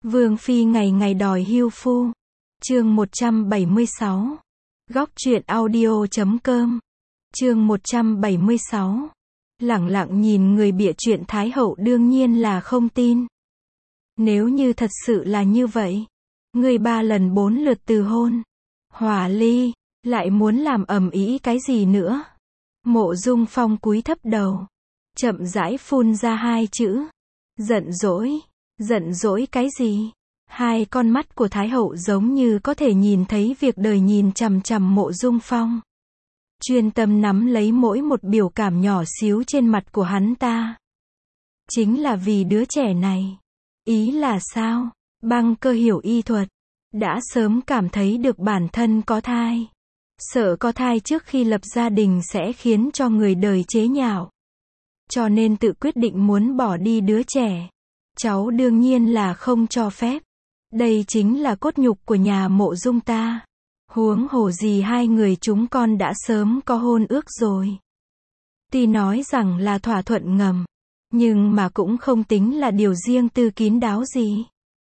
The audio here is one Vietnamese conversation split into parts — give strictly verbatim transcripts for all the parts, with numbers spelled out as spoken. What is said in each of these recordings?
Vương phi ngày ngày đòi hưu phu. Chương một trăm bảy mươi sáu. Góc truyện audio chấm com. Chương một trăm bảy mươi sáu. Lẳng lặng nhìn người bịa chuyện Thái hậu đương nhiên là không tin. Nếu như thật sự là như vậy, người ba lần bốn lượt từ hôn, hòa ly, lại muốn làm ầm ĩ cái gì nữa? Mộ Dung Phong cúi thấp đầu, chậm rãi phun ra hai chữ: giận dỗi. Giận dỗi cái gì? Hai con mắt của Thái hậu giống như có thể nhìn thấy việc đời nhìn chằm chằm Mộ Dung Phong, chuyên tâm nắm lấy mỗi một biểu cảm nhỏ xíu trên mặt của hắn ta. Chính là vì đứa trẻ này. Ý là sao? Băng Cơ hiểu y thuật, đã sớm cảm thấy được bản thân có thai. Sợ có thai trước khi lập gia đình sẽ khiến cho người đời chế nhạo, cho nên tự quyết định muốn bỏ đi đứa trẻ. Cháu đương nhiên là không cho phép. Đây chính là cốt nhục của nhà Mộ Dung ta. Huống hồ gì hai người chúng con đã sớm có hôn ước rồi. Tuy nói rằng là thỏa thuận ngầm, nhưng mà cũng không tính là điều riêng tư kín đáo gì.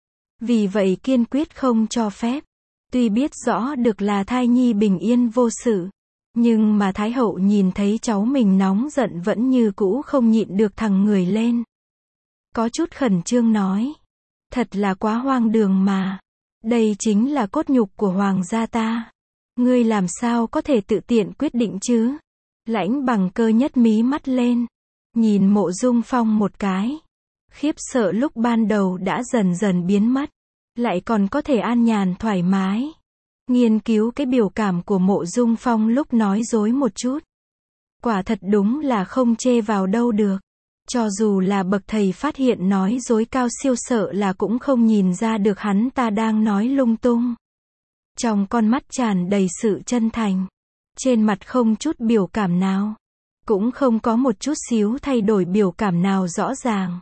Vì vậy kiên quyết không cho phép. Tuy biết rõ được là thai nhi bình yên vô sự, nhưng mà Thái hậu nhìn thấy cháu mình nóng giận vẫn như cũ không nhịn được thẳng người lên. Có chút khẩn trương nói: thật là quá hoang đường mà. Đây chính là cốt nhục của hoàng gia ta. Ngươi làm sao có thể tự tiện quyết định chứ? Lãnh Bằng Cơ nhất mí mắt lên, nhìn Mộ Dung Phong một cái. Khiếp sợ lúc ban đầu đã dần dần biến mất, lại còn có thể an nhàn thoải mái. Nghiên cứu cái biểu cảm của Mộ Dung Phong lúc nói dối một chút, quả thật đúng là không chê vào đâu được. Cho dù là bậc thầy phát hiện nói dối cao siêu sợ là cũng không nhìn ra được hắn ta đang nói lung tung. Trong con mắt tràn đầy sự chân thành, trên mặt không chút biểu cảm nào, cũng không có một chút xíu thay đổi biểu cảm nào rõ ràng.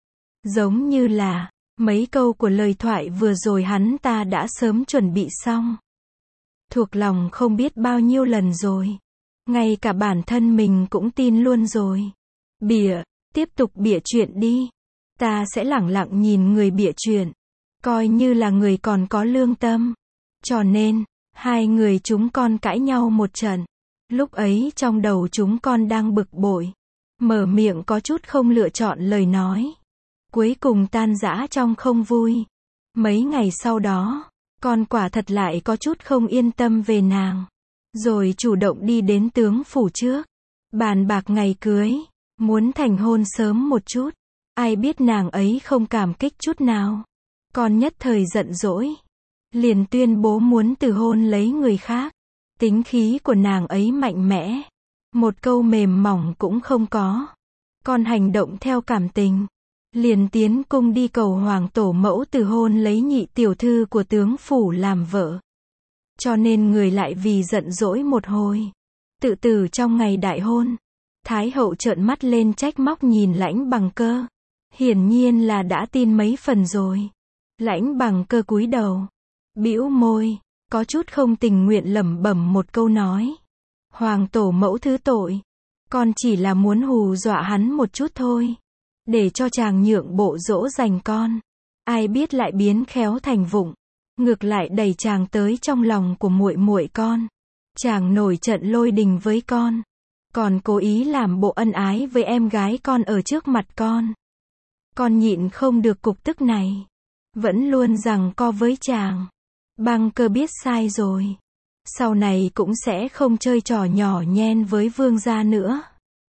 Giống như là mấy câu của lời thoại vừa rồi hắn ta đã sớm chuẩn bị xong, thuộc lòng không biết bao nhiêu lần rồi. Ngay cả bản thân mình cũng tin luôn rồi. Bịa, tiếp tục bịa chuyện đi. Ta sẽ lẳng lặng nhìn người bịa chuyện, coi như là người còn có lương tâm. Cho nên, hai người chúng con cãi nhau một trận. Lúc ấy trong đầu chúng con đang bực bội, mở miệng có chút không lựa chọn lời nói. Cuối cùng tan rã trong không vui. Mấy ngày sau đó, con quả thật lại có chút không yên tâm về nàng. Rồi chủ động đi đến tướng phủ trước, bàn bạc ngày cưới, muốn thành hôn sớm một chút. Ai biết nàng ấy không cảm kích chút nào. Con nhất thời giận dỗi, liền tuyên bố muốn từ hôn lấy người khác. Tính khí của nàng ấy mạnh mẽ, một câu mềm mỏng cũng không có. Con hành động theo cảm tình, liền tiến cung đi cầu hoàng tổ mẫu từ hôn lấy nhị tiểu thư của tướng phủ làm vợ. Cho nên người lại vì giận dỗi một hồi. Tự tử trong ngày đại hôn. Thái hậu trợn mắt lên trách móc nhìn Lãnh Bằng Cơ. Hiển nhiên là đã tin mấy phần rồi. Lãnh Bằng Cơ cúi đầu, bĩu môi, có chút không tình nguyện lẩm bẩm một câu nói: hoàng tổ mẫu thứ tội, con chỉ là muốn hù dọa hắn một chút thôi, để cho chàng nhượng bộ dỗ dành con. Ai biết lại biến khéo thành vụng, ngược lại đẩy chàng tới trong lòng của muội muội con. Chàng nổi trận lôi đình với con, còn cố ý làm bộ ân ái với em gái con ở trước mặt con. Con nhịn không được cục tức này, vẫn luôn giằng co với chàng. Băng Cơ biết sai rồi, sau này cũng sẽ không chơi trò nhỏ nhen với vương gia nữa.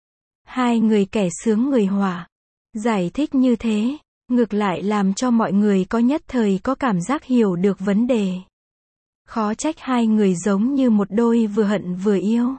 Hai người kẻ sướng người họa, giải thích như thế, ngược lại làm cho mọi người có nhất thời có cảm giác hiểu được vấn đề. Khó trách hai người giống như một đôi vừa hận vừa yêu.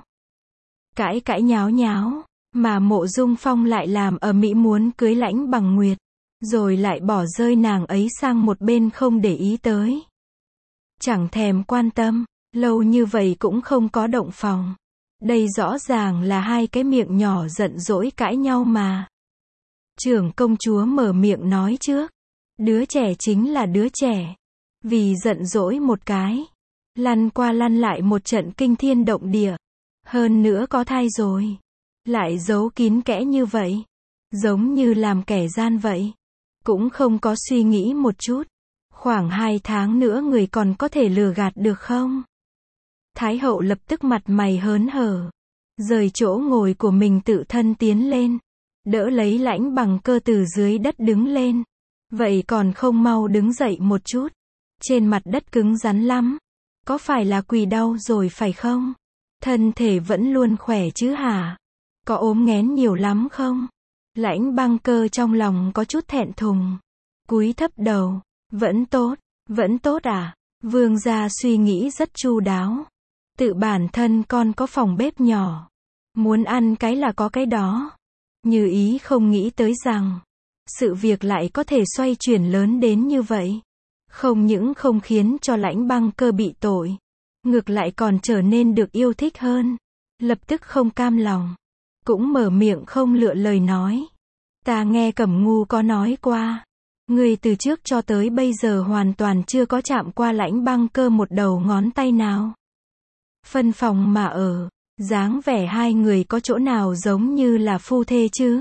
Cãi cãi nháo nháo, mà Mộ Dung Phong lại làm ầm ĩ muốn cưới Lãnh Bằng Nguyệt, rồi lại bỏ rơi nàng ấy sang một bên không để ý tới. Chẳng thèm quan tâm, lâu như vậy cũng không có động phòng. Đây rõ ràng là hai cái miệng nhỏ giận dỗi cãi nhau mà. Trưởng công chúa mở miệng nói trước. Đứa trẻ chính là đứa trẻ. Vì giận dỗi một cái, lăn qua lăn lại một trận kinh thiên động địa. Hơn nữa có thai rồi, lại giấu kín kẽ như vậy, giống như làm kẻ gian vậy. Cũng không có suy nghĩ một chút. Khoảng hai tháng nữa người còn có thể lừa gạt được không? Thái hậu lập tức mặt mày hớn hở. Rời chỗ ngồi của mình tự thân tiến lên. Đỡ lấy Lãnh Bằng Cơ từ dưới đất đứng lên. Vậy còn không mau đứng dậy một chút. Trên mặt đất cứng rắn lắm. Có phải là quỳ đau rồi phải không? Thân thể vẫn luôn khỏe chứ hả? Có ốm nghén nhiều lắm không? Lãnh Băng Cơ trong lòng có chút thẹn thùng. Cúi thấp đầu. Vẫn tốt, vẫn tốt à? Vương gia suy nghĩ rất chu đáo. Tự bản thân con có phòng bếp nhỏ. Muốn ăn cái là có cái đó. Như Ý không nghĩ tới rằng sự việc lại có thể xoay chuyển lớn đến như vậy. Không những không khiến cho Lãnh Băng Cơ bị tội, ngược lại còn trở nên được yêu thích hơn. Lập tức không cam lòng, cũng mở miệng không lựa lời nói. Ta nghe Cẩm Ngu có nói qua, người từ trước cho tới bây giờ hoàn toàn chưa có chạm qua Lãnh Băng Cơ một đầu ngón tay nào. Phân phòng mà ở, dáng vẻ hai người có chỗ nào giống như là phu thê chứ?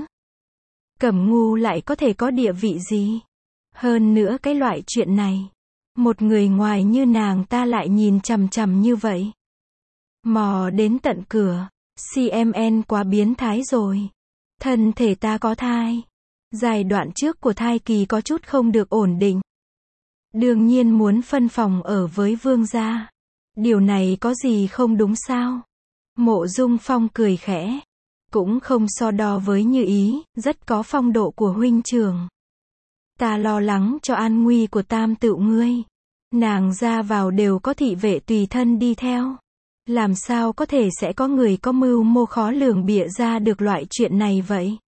Cẩm Ngu lại có thể có địa vị gì? Hơn nữa cái loại chuyện này, một người ngoài như nàng ta lại nhìn chằm chằm như vậy. Mò đến tận cửa, xê em en quá biến thái rồi. Thân thể ta có thai. Giai đoạn trước của thai kỳ có chút không được ổn định. Đương nhiên muốn phân phòng ở với vương gia. Điều này có gì không đúng sao? Mộ Dung Phong cười khẽ. Cũng không so đo với Như Ý, rất có phong độ của huynh trưởng. Ta lo lắng cho an nguy của tam tựu ngươi. Nàng ra vào đều có thị vệ tùy thân đi theo. Làm sao có thể sẽ có người có mưu mô khó lường bịa ra được loại chuyện này vậy?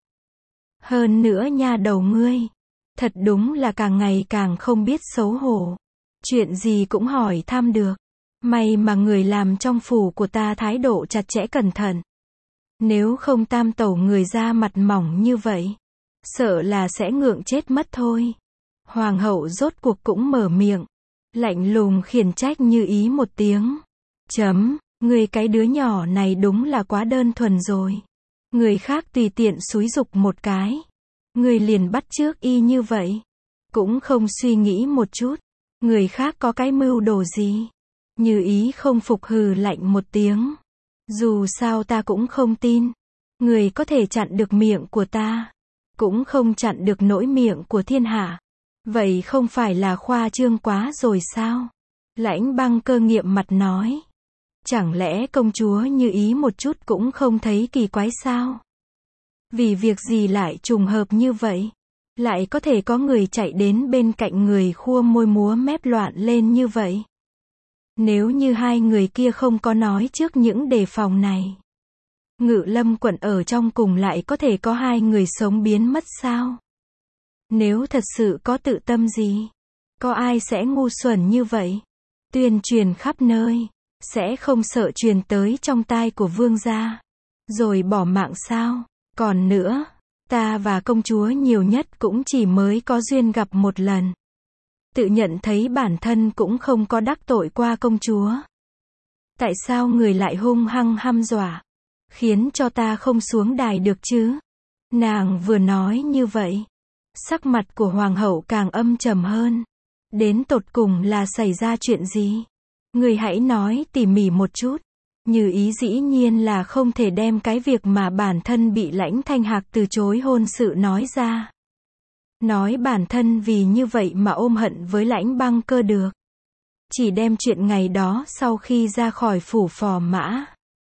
Hơn nữa nha đầu ngươi, thật đúng là càng ngày càng không biết xấu hổ. Chuyện gì cũng hỏi thăm được. May mà người làm trong phủ của ta thái độ chặt chẽ cẩn thận. Nếu không tam tẩu người ra mặt mỏng như vậy, sợ là sẽ ngượng chết mất thôi. Hoàng hậu rốt cuộc cũng mở miệng, lạnh lùng khiển trách Như Ý một tiếng. Chấm, người cái đứa nhỏ này đúng là quá đơn thuần rồi. Người khác tùy tiện xúi giục một cái, người liền bắt chước y như vậy. Cũng không suy nghĩ một chút, người khác có cái mưu đồ gì. Như Ý không phục hừ lạnh một tiếng. Dù sao ta cũng không tin. Người có thể chặn được miệng của ta, cũng không chặn được nỗi miệng của thiên hạ. Vậy không phải là khoa trương quá rồi sao? Lãnh Băng Cơ nghiệm mặt nói. Chẳng lẽ công chúa Như Ý một chút cũng không thấy kỳ quái sao? Vì việc gì lại trùng hợp như vậy? Lại có thể có người chạy đến bên cạnh người khua môi múa mép loạn lên như vậy? Nếu như hai người kia không có nói trước những đề phòng này, Ngự Lâm quận ở trong cùng lại có thể có hai người sống biến mất sao? Nếu thật sự có tự tâm gì, có ai sẽ ngu xuẩn như vậy? Tuyên truyền khắp nơi, sẽ không sợ truyền tới trong tai của vương gia, rồi bỏ mạng sao? Còn nữa, ta và công chúa nhiều nhất cũng chỉ mới có duyên gặp một lần. Tự nhận thấy bản thân cũng không có đắc tội qua công chúa. Tại sao người lại hung hăng hăm dọa, khiến cho ta không xuống đài được chứ? Nàng vừa nói như vậy, sắc mặt của hoàng hậu càng âm trầm hơn. Đến tột cùng là xảy ra chuyện gì? Người hãy nói tỉ mỉ một chút. Như Ý dĩ nhiên là không thể đem cái việc mà bản thân bị Lãnh Thanh Hạc từ chối hôn sự nói ra. Nói bản thân vì như vậy mà ôm hận với Lãnh Băng Cơ được. Chỉ đem chuyện ngày đó sau khi ra khỏi phủ Phò Mã.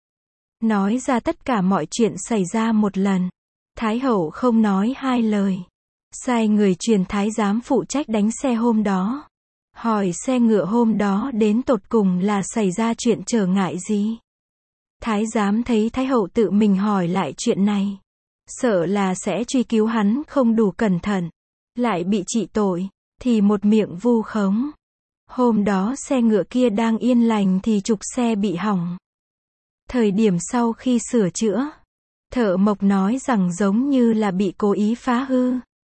Nói ra tất cả mọi chuyện xảy ra một lần. Thái hậu không nói hai lời. Sai người truyền thái giám phụ trách đánh xe hôm đó. Hỏi xe ngựa hôm đó đến tột cùng là xảy ra chuyện trở ngại gì? Thái giám thấy Thái hậu tự mình hỏi lại chuyện này, sợ là sẽ truy cứu hắn không đủ cẩn thận, lại bị trị tội, thì một miệng vu khống. Hôm đó xe ngựa kia đang yên lành thì trục xe bị hỏng. Thời điểm sau khi sửa chữa, thợ mộc nói rằng giống như là bị cố ý phá hư.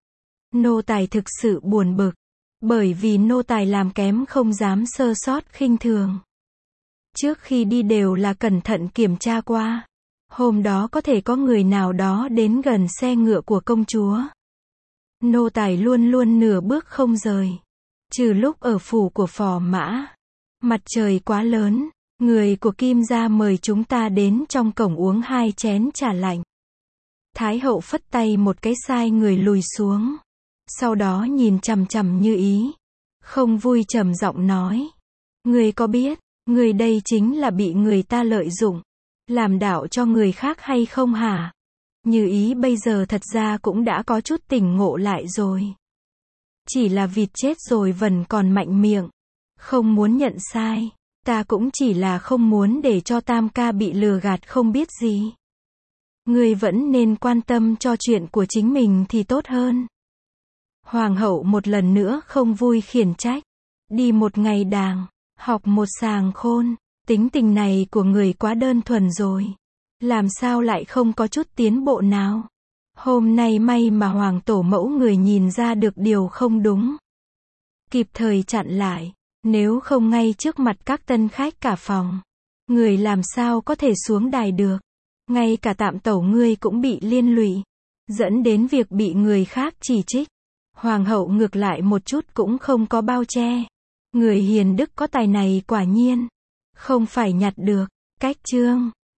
Nô tài thực sự buồn bực, bởi vì nô tài làm kém không dám sơ sót khinh thường. Trước khi đi đều là cẩn thận kiểm tra qua. Hôm đó có thể có người nào đó đến gần xe ngựa của công chúa. Nô tài luôn luôn nửa bước không rời. Trừ lúc ở phủ của phò mã, mặt trời quá lớn, người của Kim gia mời chúng ta đến trong cổng uống hai chén trà lạnh. Thái hậu phất tay một cái sai người lùi xuống. Sau đó nhìn chằm chằm Như Ý. Không vui trầm giọng nói. Người có biết, người đây chính là bị người ta lợi dụng, làm đạo cho người khác hay không hả? Như Ý bây giờ thật ra cũng đã có chút tỉnh ngộ lại rồi. Chỉ là vịt chết rồi vẫn còn mạnh miệng. Không muốn nhận sai. Ta cũng chỉ là không muốn để cho Tam ca bị lừa gạt không biết gì. Người vẫn nên quan tâm cho chuyện của chính mình thì tốt hơn. Hoàng hậu một lần nữa không vui khiển trách. Đi một ngày đàng, học một sàng khôn. Tính tình này của người quá đơn thuần rồi. Làm sao lại không có chút tiến bộ nào? Hôm nay may mà hoàng tổ mẫu người nhìn ra được điều không đúng. Kịp thời chặn lại. Nếu không ngay trước mặt các tân khách cả phòng. Người làm sao có thể xuống đài được. Ngay cả Tạm tẩu ngươi cũng bị liên lụy. Dẫn đến việc bị người khác chỉ trích. Hoàng hậu ngược lại một chút cũng không có bao che. Người hiền đức có tài này quả nhiên. Không phải nhặt được. Cách chương.